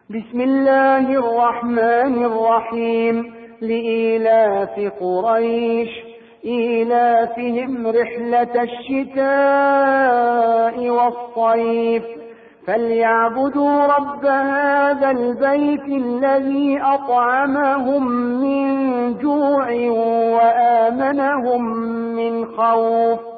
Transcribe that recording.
بسم الله الرحمن الرحيم. لإيلاف قريش إيلافهم رحلة الشتاء والصيف فليعبدوا رب هذا البيت الذي أطعمهم من جوع وآمنهم من خوف.